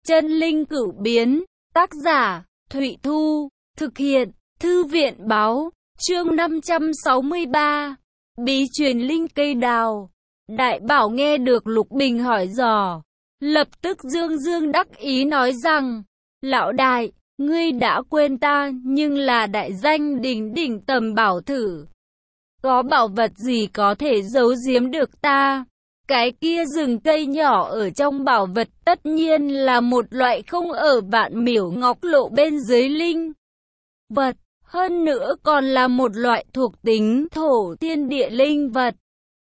Chân linh cửu biến, tác giả, Thụy Thu, thực hiện, Thư viện báo, chương 563, bí truyền linh cây đào. Đại Bảo nghe được Lục Bình hỏi dò, lập tức dương dương đắc ý nói rằng, lão đại, ngươi đã quên ta, nhưng là đại danh đỉnh đỉnh Tầm Bảo Thử. Có bảo vật gì có thể giấu giếm được ta? Cái kia rừng cây nhỏ ở trong bảo vật tất nhiên là một loại không ở Vạn Miểu Ngọc Lộ bên dưới linh vật, hơn nữa còn là một loại thuộc tính thổ thiên địa linh vật.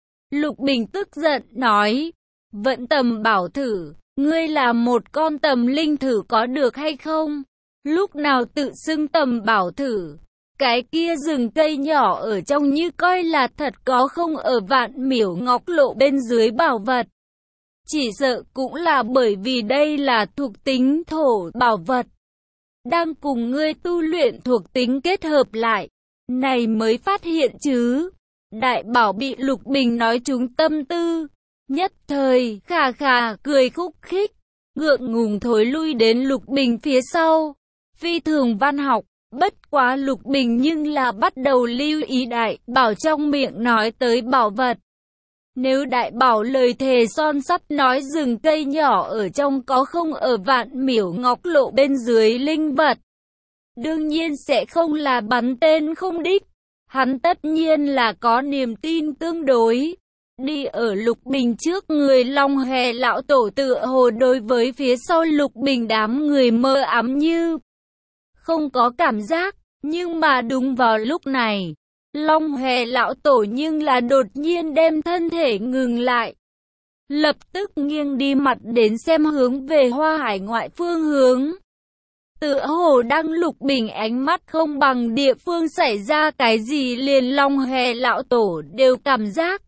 Lục Bình tức giận nói, vẫn Tầm Bảo Thử, ngươi là một con tầm linh thử có được hay không? Lúc nào tự xưng Tầm Bảo Thử? Cái kia rừng cây nhỏ ở trong như coi là thật có không ở Vạn Miểu Ngọc Lộ bên dưới bảo vật. Chỉ sợ cũng là bởi vì đây là thuộc tính thổ bảo vật, đang cùng ngươi tu luyện thuộc tính kết hợp lại, này mới phát hiện chứ. Đại Bảo bị Lục Bình nói trúng tâm tư, nhất thời khà khà cười khúc khích, ngượng ngùng thối lui đến Lục Bình phía sau. Phi thường văn học. Bất quá Lục Bình nhưng là bắt đầu lưu ý Đại Bảo trong miệng nói tới bảo vật. Nếu Đại Bảo lời thề son sắt nói rừng cây nhỏ ở trong có không ở Vạn Miểu Ngọc Lộ bên dưới linh vật, đương nhiên sẽ không là bắn tên không đích. Hắn tất nhiên là có niềm tin tương đối. Đi ở Lục Bình trước người Long Hề lão tổ tựa hồ đối với phía sau Lục Bình đám người mơ ám như không có cảm giác, nhưng mà đúng vào lúc này, Long Hề lão tổ nhưng là đột nhiên đem thân thể ngừng lại. Lập tức nghiêng đi mặt đến xem hướng về Hoa Hải ngoại phương hướng. Tựa hồ đang Lục Bình ánh mắt không bằng địa phương xảy ra cái gì, liền Long Hề lão tổ đều cảm giác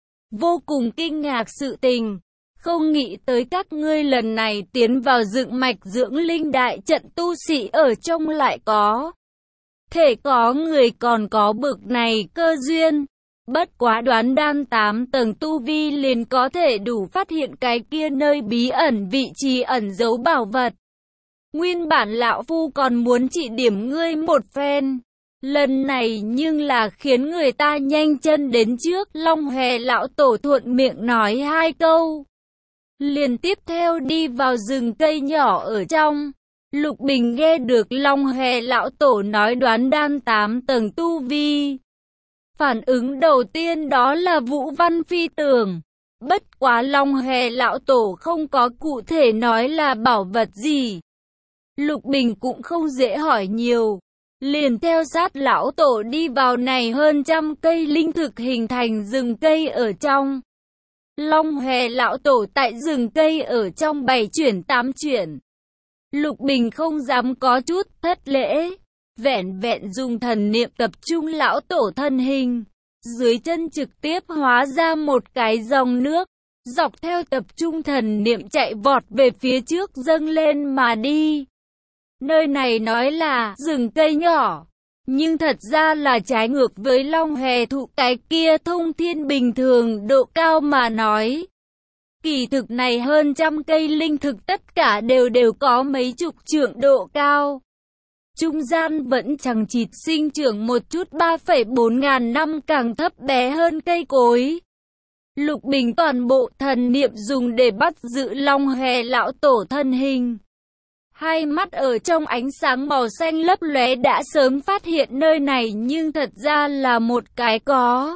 vô cùng kinh ngạc sự tình. Không nghĩ tới các ngươi lần này tiến vào dựng mạch dưỡng linh đại trận tu sĩ ở trong lại có thể có người còn có bực này cơ duyên. Bất quá đoán đan 8 tầng tu vi liền có thể đủ phát hiện cái kia nơi bí ẩn vị trí ẩn giấu bảo vật. Nguyên bản lão phu còn muốn chỉ điểm ngươi một phen, lần này nhưng là khiến người ta nhanh chân đến trước. Long Hề lão tổ thuận miệng nói hai câu, liền tiếp theo đi vào rừng cây nhỏ ở trong. Lục Bình nghe được Long Hề lão tổ nói đoán đan 8 tầng tu vi, phản ứng đầu tiên đó là Vũ Văn phi tưởng. Bất quá Long Hề lão tổ không có cụ thể nói là bảo vật gì, Lục Bình cũng không dễ hỏi nhiều, liền theo sát lão tổ đi vào này hơn trăm cây linh thực hình thành rừng cây ở trong. Long Hề lão tổ tại rừng cây ở trong 7 chuyển 8 chuyển. Lục Bình không dám có chút thất lễ, vẹn vẹn dùng thần niệm tập trung lão tổ thân hình, dưới chân trực tiếp hóa ra một cái dòng nước, dọc theo tập trung thần niệm chạy vọt về phía trước dâng lên mà đi. Nơi này nói là rừng cây nhỏ, nhưng thật ra là trái ngược với Long Hề thụ cái kia thông thiên bình thường độ cao mà nói. Kỳ thực này hơn trăm cây linh thực tất cả đều có mấy chục trượng độ cao. Trung gian vẫn chằng chịt sinh trưởng một chút 3,4 ngàn năm càng thấp bé hơn cây cối. Lục Bình toàn bộ thần niệm dùng để bắt giữ Long Hề lão tổ thân hình. Hai mắt ở trong ánh sáng màu xanh lấp lóe đã sớm phát hiện nơi này nhưng thật ra là một cái có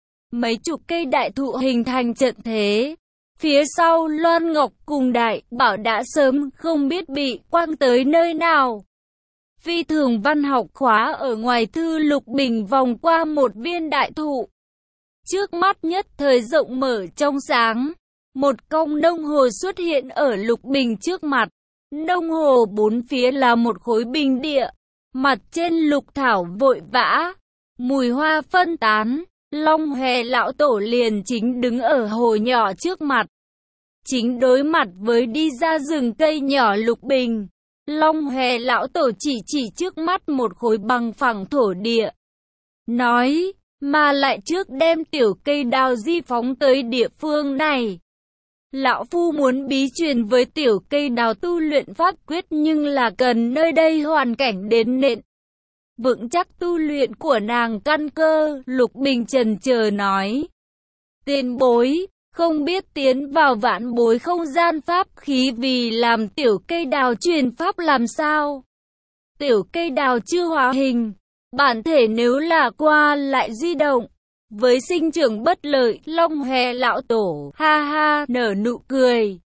mấy chục cây đại thụ hình thành trận thế. Phía sau Loan Ngọc cùng Đại Bảo đã sớm không biết bị quăng tới nơi nào. Phi thường văn học khóa ở ngoài thư. Lục Bình vòng qua một viên đại thụ. Trước mắt nhất thời rộng mở trong sáng. Một cong đồng hồ xuất hiện ở Lục Bình trước mặt. Đồng hồ bốn phía là một khối bình địa. Mặt trên lục thảo vội vã, mùi hoa phân tán. Long Hề lão tổ liền chính đứng ở hồ nhỏ trước mặt, chính đối mặt với đi ra rừng cây nhỏ Lục Bình. Long Hề lão tổ chỉ trước mắt một khối bằng phẳng thổ địa, nói, mà lại trước đem tiểu cây đào di phóng tới địa phương này. Lão Phu muốn bí truyền với tiểu cây đào tu luyện pháp quyết nhưng là cần nơi đây hoàn cảnh đến nền vững chắc tu luyện của nàng căn cơ. Lục Bình chần chờ nói. Tiền bối, không biết tiến vào vạn bối không gian pháp khí vì làm tiểu cây đào truyền pháp làm sao? Tiểu cây đào chưa hóa hình, bản thể nếu là qua lại di động, với sinh trưởng bất lợi. Long Hòe lão tổ ha ha nở nụ cười,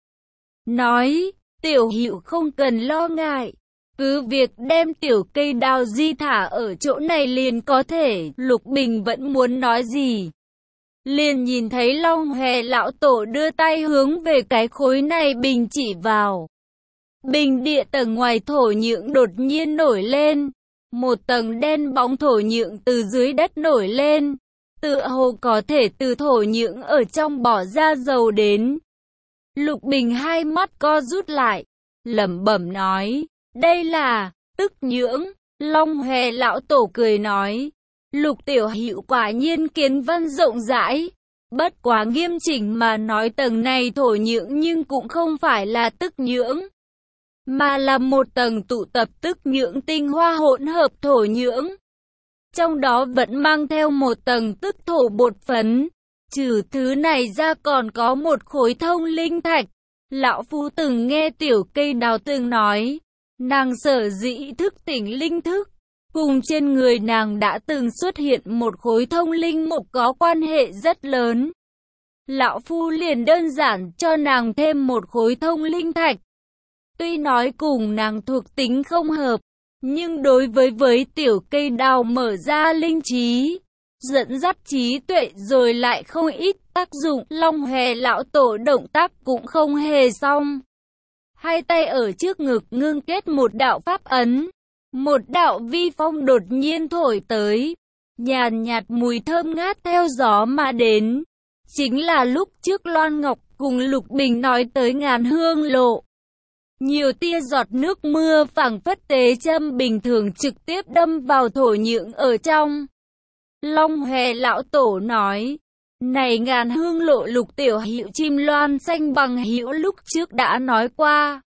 nói, tiểu hữu không cần lo ngại, cứ việc đem tiểu cây đào di thả ở chỗ này liền có thể. Lục Bình vẫn muốn nói gì, liền nhìn thấy Long Hòe lão tổ đưa tay hướng về cái khối này bình chỉ vào. Bình địa tầng ngoài thổ nhưỡng đột nhiên nổi lên, một tầng đen bóng thổ nhưỡng từ dưới đất nổi lên, tựa hồ có thể từ thổ nhưỡng ở trong bỏ ra dầu đến. Lục Bình hai mắt co rút lại, lẩm bẩm nói, đây là tức nhưỡng. Long Hòe lão tổ cười nói, Lục tiểu hữu quả nhiên kiến văn rộng rãi, bất quá nghiêm chỉnh mà nói tầng này thổ nhưỡng nhưng cũng không phải là tức nhưỡng, mà là một tầng tụ tập tức nhưỡng tinh hoa hỗn hợp thổ nhưỡng. Trong đó vẫn mang theo một tầng tức thổ bột phấn. Trừ thứ này ra còn có một khối thông linh thạch. Lão Phu từng nghe tiểu cây đào từng nói, nàng sở dĩ thức tỉnh linh thức, cùng trên người nàng đã từng xuất hiện một khối thông linh mục có quan hệ rất lớn. Lão Phu liền đơn giản cho nàng thêm một khối thông linh thạch. Tuy nói cùng nàng thuộc tính không hợp, nhưng đối với tiểu cây đào mở ra linh trí, dẫn dắt trí tuệ rồi lại không ít tác dụng. Long Hòe lão tổ động tác cũng không hề xong. Hai tay ở trước ngực ngưng kết một đạo pháp ấn. Một đạo vi phong đột nhiên thổi tới, nhàn nhạt mùi thơm ngát theo gió mà đến. Chính là lúc trước Loan Ngọc cùng Lục Bình nói tới ngàn hương lộ. Nhiều tia giọt nước mưa phảng phất tế châm bình thường trực tiếp đâm vào thổ nhưỡng ở trong. Long Hòe lão tổ nói, này ngàn hương lộ Lục tiểu hữu chim loan xanh bằng hữu lúc trước đã nói qua.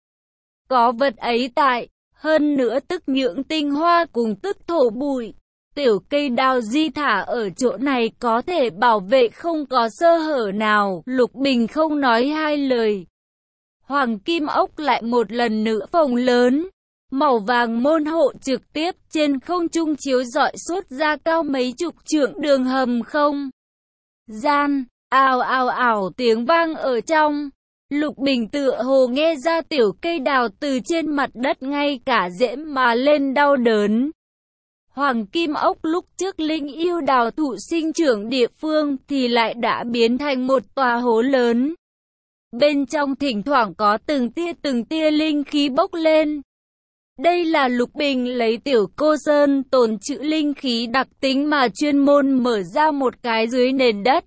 Có vật ấy tại, hơn nữa tức nhưỡng tinh hoa cùng tức thổ bụi. Tiểu cây đào di thả ở chỗ này có thể bảo vệ không có sơ hở nào. Lục Bình không nói hai lời. Hoàng kim ốc lại một lần nữa phồng lớn, màu vàng môn hộ trực tiếp trên không trung chiếu rọi suốt ra cao mấy chục trượng đường hầm không gian. Ào ào ào tiếng vang ở trong. Lục Bình tựa hồ nghe ra tiểu cây đào từ trên mặt đất ngay cả rễ mà lên đau đớn. Hoàng kim ốc lúc trước linh yêu đào thụ sinh trưởng địa phương thì lại đã biến thành một tòa hố lớn. Bên trong thỉnh thoảng có từng tia linh khí bốc lên. Đây là Lục Bình lấy tiểu cô sơn tồn trữ linh khí đặc tính mà chuyên môn mở ra một cái dưới nền đất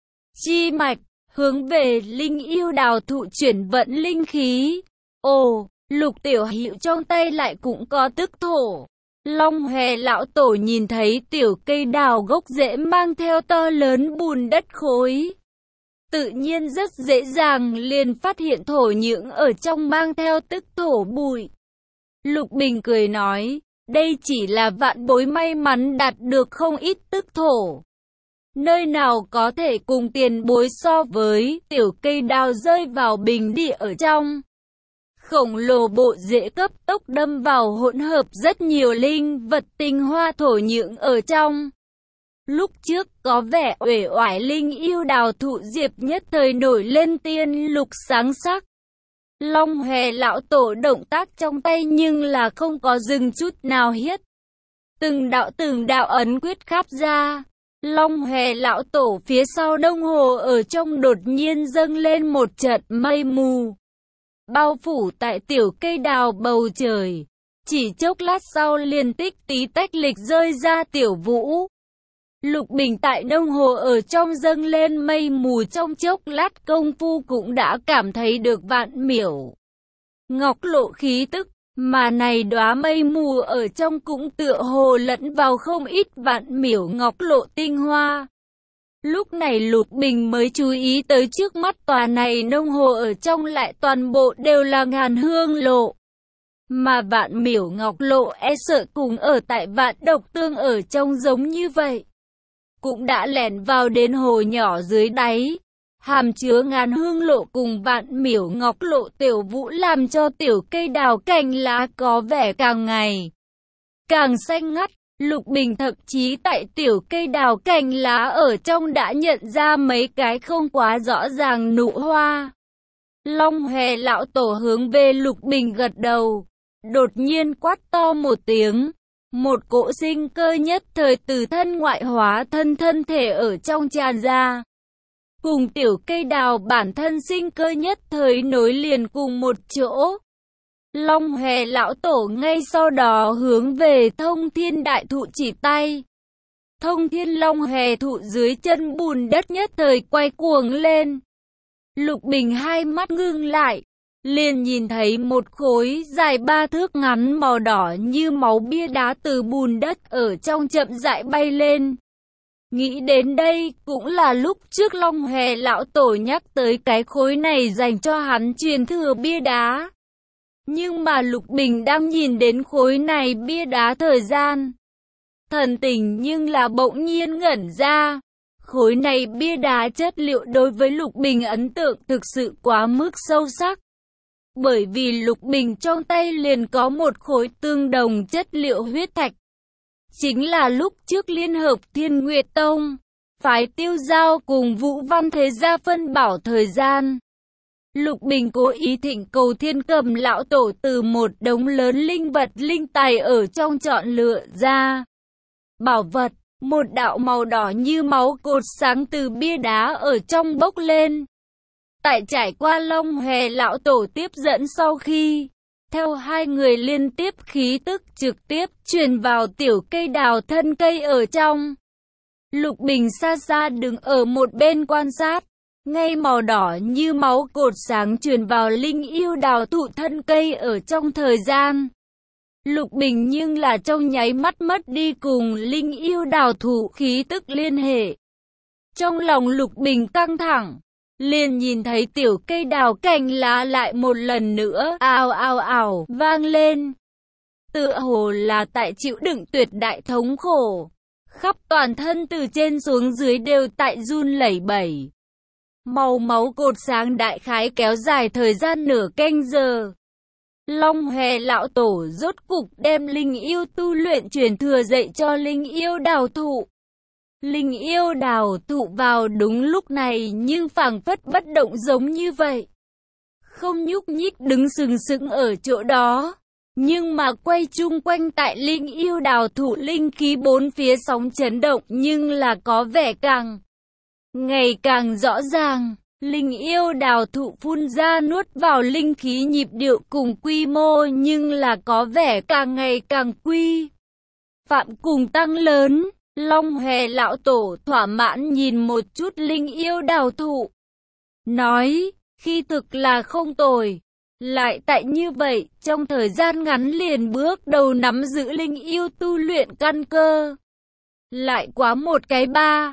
chi mạch, hướng về linh yêu đào thụ chuyển vận linh khí. Ồ, Lục tiểu hữu trong tay lại cũng có tức thổ. Long Hòe lão tổ nhìn thấy tiểu cây đào gốc rễ mang theo to lớn bùn đất khối, tự nhiên rất dễ dàng liền phát hiện thổ nhưỡng ở trong mang theo tức thổ bụi. Lục Bình cười nói, đây chỉ là vạn bối may mắn đạt được không ít tức thổ. Nơi nào có thể cùng tiền bối so với. Tiểu cây đào rơi vào bình địa ở trong. Khổng lồ bộ rễ cấp tốc đâm vào hỗn hợp rất nhiều linh vật tinh hoa thổ nhưỡng ở trong. Lúc trước có vẻ uể oải linh yêu đào thụ diệp nhất thời nổi lên tiên lục sáng sắc. Long Hòe lão tổ động tác trong tay nhưng là không có dừng chút nào hết. Từng đạo ấn quyết khắp ra. Long Hòe lão tổ phía sau đồng hồ ở trong đột nhiên dâng lên một trận mây mù, bao phủ tại tiểu cây đào bầu trời. Chỉ chốc lát sau liền tích tí tách lịch rơi ra tiểu vũ. Lục Bình tại đồng hồ ở trong dâng lên mây mù trong chốc lát công phu cũng đã cảm thấy được vạn miểu ngọc lộ khí tức, mà này đóa mây mù ở trong cũng tựa hồ lẫn vào không ít vạn miểu ngọc lộ tinh hoa. Lúc này Lục Bình mới chú ý tới trước mắt tòa này nông hồ ở trong lại toàn bộ đều là Ngàn Hương lộ. Mà Vạn Miểu Ngọc lộ e sợ cùng ở tại Vạn Độc Tương ở trong giống như vậy. Cũng đã lẻn vào đến hồ nhỏ dưới đáy. Hàm chứa Ngàn Hương lộ cùng Vạn Miểu Ngọc lộ tiểu vũ làm cho tiểu cây đào cành lá có vẻ càng ngày càng xanh ngắt. Lục Bình thậm chí tại tiểu cây đào cành lá ở trong đã nhận ra mấy cái không quá rõ ràng nụ hoa. Long Hòe lão tổ hướng về Lục Bình gật đầu, đột nhiên quát to một tiếng. Một cỗ sinh cơ nhất thời từ thân ngoại hóa thân thể ở trong tràn ra. Cùng tiểu cây đào bản thân sinh cơ nhất thời nối liền cùng một chỗ. Long Hòe lão tổ ngay sau đó hướng về Thông Thiên đại thụ chỉ tay. Thông Thiên Long Hòe thụ dưới chân bùn đất nhất thời quay cuồng lên. Lục Bình hai mắt ngưng lại, liền nhìn thấy một khối dài 3 thước ngắn màu đỏ như máu bia đá từ bùn đất ở trong chậm rãi bay lên. Nghĩ đến đây cũng là lúc trước Long Hòe lão tổ nhắc tới cái khối này dành cho hắn truyền thừa bia đá. Nhưng mà Lục Bình đang nhìn đến khối này bia đá thời gian, thần tình nhưng là bỗng nhiên ngẩn ra. Khối này bia đá chất liệu đối với Lục Bình ấn tượng thực sự quá mức sâu sắc. Bởi vì Lục Bình trong tay liền có một khối tương đồng chất liệu huyết thạch. Chính là lúc trước liên hợp Thiên Nguyệt Tông, phái Tiêu Giao cùng Vũ Văn Thế Gia phân bảo thời gian. Lục Bình cố ý thỉnh cầu Thiên Cầm lão tổ từ một đống lớn linh vật linh tài ở trong chọn lựa ra bảo vật. Một đạo màu đỏ như máu cột sáng từ bia đá ở trong bốc lên. Tại trải qua Long Hòe lão tổ tiếp dẫn sau khi, theo hai người liên tiếp khí tức trực tiếp truyền vào tiểu cây đào thân cây ở trong. Lục Bình xa xa đứng ở một bên quan sát, ngay màu đỏ như máu cột sáng truyền vào linh yêu đào thụ thân cây ở trong thời gian. Lục Bình nhưng là trong nháy mắt mất đi cùng linh yêu đào thụ khí tức liên hệ. Trong lòng Lục Bình căng thẳng, liền nhìn thấy tiểu cây đào cành lá lại một lần nữa ào ào ào vang lên. Tựa hồ là tại chịu đựng tuyệt đại thống khổ, khắp toàn thân từ trên xuống dưới đều tại run lẩy bẩy. Màu máu cột sáng đại khái kéo dài thời gian nửa canh giờ. Long Hòe lão tổ rốt cục đem linh yêu tu luyện truyền thừa dạy cho linh yêu đào thụ. Linh yêu đào thụ vào đúng lúc này nhưng phảng phất bất động giống như vậy. Không nhúc nhích đứng sừng sững ở chỗ đó. Nhưng mà quay chung quanh tại linh yêu đào thụ linh khí bốn phía sóng chấn động nhưng là có vẻ ngày càng rõ ràng. Linh yêu đào thụ phun ra nuốt vào linh khí nhịp điệu cùng quy mô nhưng là có vẻ càng ngày càng quy phạm cùng tăng lớn. Long Hòe lão tổ thỏa mãn nhìn một chút linh yêu đào thụ, nói, khi thực là không tồi. Lại tại như vậy, trong thời gian ngắn liền bước đầu nắm giữ linh yêu tu luyện căn cơ. Lại quá một cái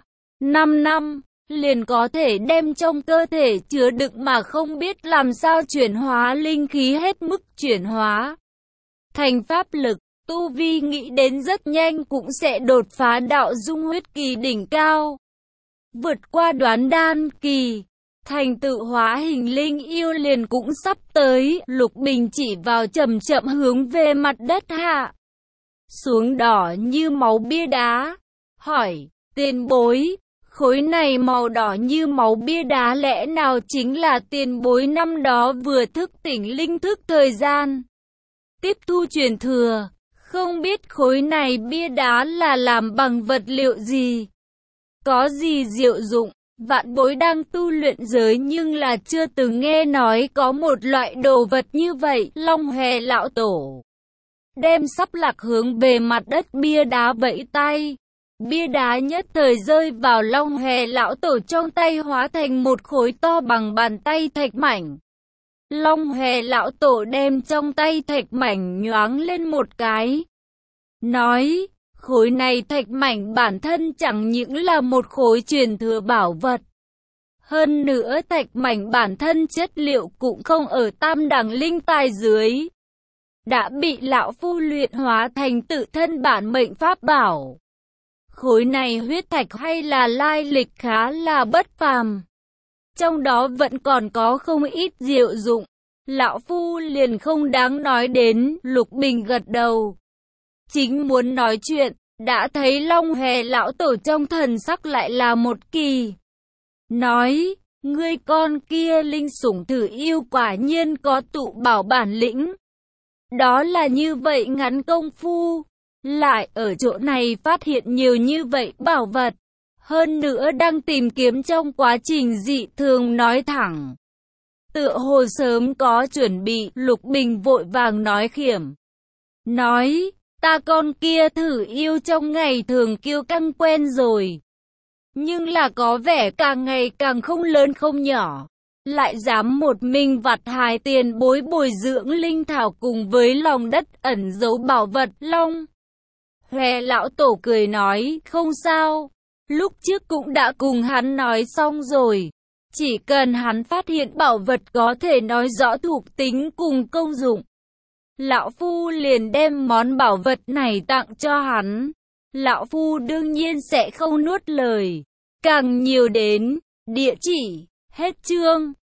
3-5 năm, liền có thể đem trong cơ thể chứa đựng mà không biết làm sao chuyển hóa linh khí hết mức chuyển hóa thành pháp lực. Tu vi nghĩ đến rất nhanh cũng sẽ đột phá đạo dung huyết kỳ đỉnh cao, vượt qua đoán đan kỳ, thành tựu hóa hình linh yêu liền cũng sắp tới. Lục Bình chỉ vào chậm chậm hướng về mặt đất hạ xuống đỏ như máu bia đá, hỏi, tiền bối, khối này màu đỏ như máu bia đá lẽ nào chính là tiền bối năm đó vừa thức tỉnh linh thức thời gian tiếp thu truyền thừa? Không biết khối này bia đá là làm bằng vật liệu gì? Có gì diệu dụng? Vạn bối đang tu luyện giới nhưng là chưa từng nghe nói có một loại đồ vật như vậy. Long Hòe lão tổ đem sắp lạc hướng về mặt đất bia đá vẫy tay. Bia đá nhất thời rơi vào Long Hòe lão tổ trong tay hóa thành một khối to bằng bàn tay thạch mảnh. Long Hòe lão tổ đem trong tay thạch mảnh nhoáng lên một cái, nói, Khối này thạch mảnh bản thân chẳng những là một khối truyền thừa bảo vật. Hơn nữa thạch mảnh bản thân chất liệu cũng không ở tam đẳng linh tài dưới. Đã bị lão phu luyện hóa thành tự thân bản mệnh pháp bảo. Khối này huyết thạch hay là lai lịch khá là bất phàm. Trong đó vẫn còn có không ít diệu dụng. Lão phu liền không đáng nói đến, Lục Bình gật đầu. Chính muốn nói chuyện, đã thấy Long Hề lão tổ trong thần sắc lại là một kỳ. Nói, ngươi con kia linh sủng thử yêu quả nhiên có tụ bảo bản lĩnh. Đó là như vậy ngắn công phu, lại ở chỗ này phát hiện nhiều như vậy bảo vật. Hơn nữa đang tìm kiếm trong quá trình dị thường nói thẳng. Tựa hồ sớm có chuẩn bị, Lục Bình vội vàng nói khiểm. Nói, ta con kia thử yêu trong ngày thường kiêu căng quen rồi. Nhưng là có vẻ càng ngày càng không lớn không nhỏ. Lại dám một mình vặt hài tiền bồi dưỡng linh thảo cùng với lòng đất ẩn giấu bảo vật Long. Hòe lão tổ cười nói, không sao. Lúc trước cũng đã cùng hắn nói xong rồi. Chỉ cần hắn phát hiện bảo vật có thể nói rõ thuộc tính cùng công dụng. Lão phu liền đem món bảo vật này tặng cho hắn. Lão phu đương nhiên sẽ không nuốt lời. Càng nhiều đến, địa chỉ, hết chương.